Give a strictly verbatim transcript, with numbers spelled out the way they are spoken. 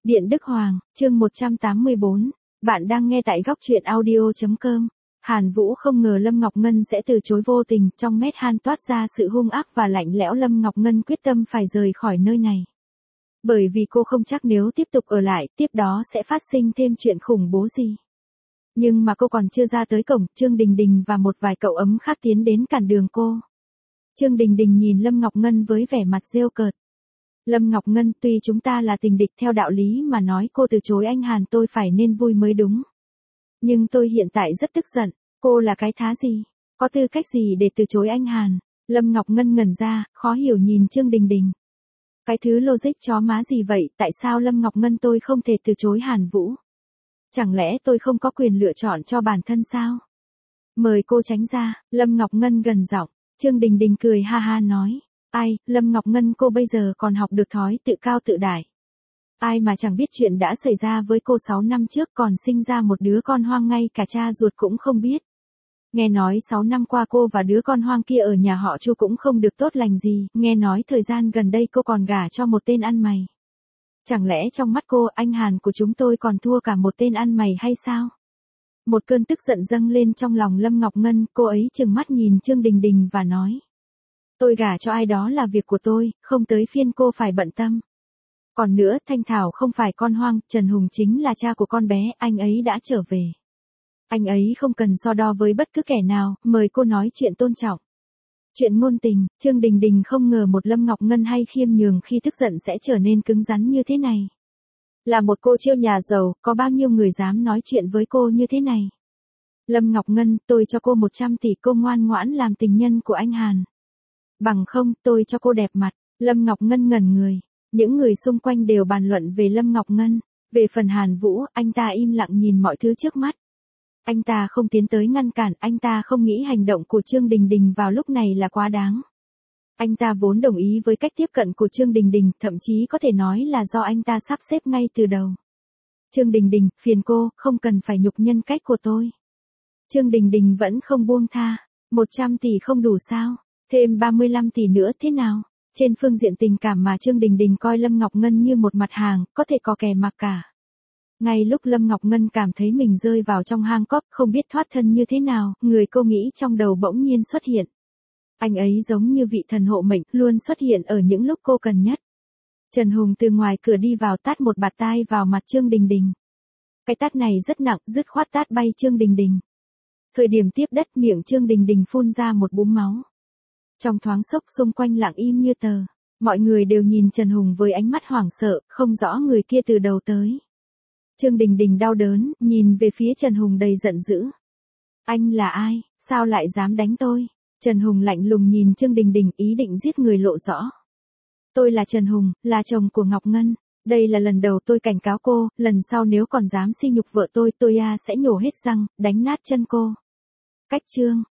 Điện Đức Hoàng, chương một trăm tám mươi bốn. Bạn đang nghe tại góc truyện audio chấm com. Hàn Vũ không ngờ Lâm Ngọc Ngân sẽ từ chối vô tình, trong mét Han toát ra sự hung ác và lạnh lẽo. Lâm Ngọc Ngân quyết tâm phải rời khỏi nơi này. Bởi vì cô không chắc nếu tiếp tục ở lại, tiếp đó sẽ phát sinh thêm chuyện khủng bố gì. Nhưng mà cô còn chưa ra tới cổng, Trương Đình Đình và một vài cậu ấm khác tiến đến cản đường cô. Trương Đình Đình nhìn Lâm Ngọc Ngân với vẻ mặt giễu cợt. Lâm Ngọc Ngân, tuy chúng ta là tình địch theo đạo lý mà nói cô từ chối anh Hàn tôi phải nên vui mới đúng. Nhưng tôi hiện tại rất tức giận, cô là cái thá gì? Có tư cách gì để từ chối anh Hàn? Lâm Ngọc Ngân ngẩn ra, khó hiểu nhìn Trương Đình Đình. Cái thứ logic chó má gì vậy, tại sao Lâm Ngọc Ngân tôi không thể từ chối Hàn Vũ? Chẳng lẽ tôi không có quyền lựa chọn cho bản thân sao? Mời cô tránh ra, Lâm Ngọc Ngân gần giọng. Trương Đình Đình cười ha ha nói. Ai, Lâm Ngọc Ngân cô bây giờ còn học được thói tự cao tự đại. Ai mà chẳng biết chuyện đã xảy ra với cô sáu năm trước còn sinh ra một đứa con hoang ngay cả cha ruột cũng không biết. Nghe nói sáu năm qua cô và đứa con hoang kia ở nhà họ Chu cũng không được tốt lành gì, nghe nói thời gian gần đây cô còn gả cho một tên ăn mày. Chẳng lẽ trong mắt cô anh Hàn của chúng tôi còn thua cả một tên ăn mày hay sao? Một cơn tức giận dâng lên trong lòng Lâm Ngọc Ngân, cô ấy trừng mắt nhìn Trương Đình Đình và nói. Tôi gả cho ai đó là việc của tôi, không tới phiên cô phải bận tâm. Còn nữa, Thanh Thảo không phải con hoang, Trần Hùng chính là cha của con bé, anh ấy đã trở về. Anh ấy không cần so đo với bất cứ kẻ nào, mời cô nói chuyện tôn trọng. Chuyện ngôn tình, Trương Đình Đình không ngờ một Lâm Ngọc Ngân hay khiêm nhường khi tức giận sẽ trở nên cứng rắn như thế này. Là một cô chiêu nhà giàu, có bao nhiêu người dám nói chuyện với cô như thế này. Lâm Ngọc Ngân, tôi cho cô một trăm tỷ cô ngoan ngoãn làm tình nhân của anh Hàn. Bằng không, tôi cho cô đẹp mặt. Lâm Ngọc Ngân ngẩn người. Những người xung quanh đều bàn luận về Lâm Ngọc Ngân. Về phần Hàn Vũ, anh ta im lặng nhìn mọi thứ trước mắt. Anh ta không tiến tới ngăn cản, anh ta không nghĩ hành động của Trương Đình Đình vào lúc này là quá đáng. Anh ta vốn đồng ý với cách tiếp cận của Trương Đình Đình, thậm chí có thể nói là do anh ta sắp xếp ngay từ đầu. Trương Đình Đình, phiền cô, không cần phải nhục nhân cách của tôi. Trương Đình Đình vẫn không buông tha. một trăm tỷ không đủ sao? Thêm ba mươi lăm tỷ nữa thế nào? Trên phương diện tình cảm mà Trương Đình Đình coi Lâm Ngọc Ngân như một mặt hàng, có thể có kẻ mặc cả. Ngay lúc Lâm Ngọc Ngân cảm thấy mình rơi vào trong hang cọp, không biết thoát thân như thế nào, người cô nghĩ trong đầu bỗng nhiên xuất hiện. Anh ấy giống như vị thần hộ mệnh, luôn xuất hiện ở những lúc cô cần nhất. Trần Hùng từ ngoài cửa đi vào tát một bạt tai vào mặt Trương Đình Đình. Cái tát này rất nặng, dứt khoát tát bay Trương Đình Đình. Thời điểm tiếp đất miệng Trương Đình Đình phun ra một búng máu. Trong thoáng sốc xung quanh lặng im như tờ, mọi người đều nhìn Trần Hùng với ánh mắt hoảng sợ, không rõ người kia từ đầu tới. Trương Đình Đình đau đớn, nhìn về phía Trần Hùng đầy giận dữ. Anh là ai, sao lại dám đánh tôi? Trần Hùng lạnh lùng nhìn Trương Đình Đình, ý định giết người lộ rõ. Tôi là Trần Hùng, là chồng của Ngọc Ngân. Đây là lần đầu tôi cảnh cáo cô, lần sau nếu còn dám sỉ nhục vợ tôi, tôi à sẽ nhổ hết răng, đánh nát chân cô. Cách chương.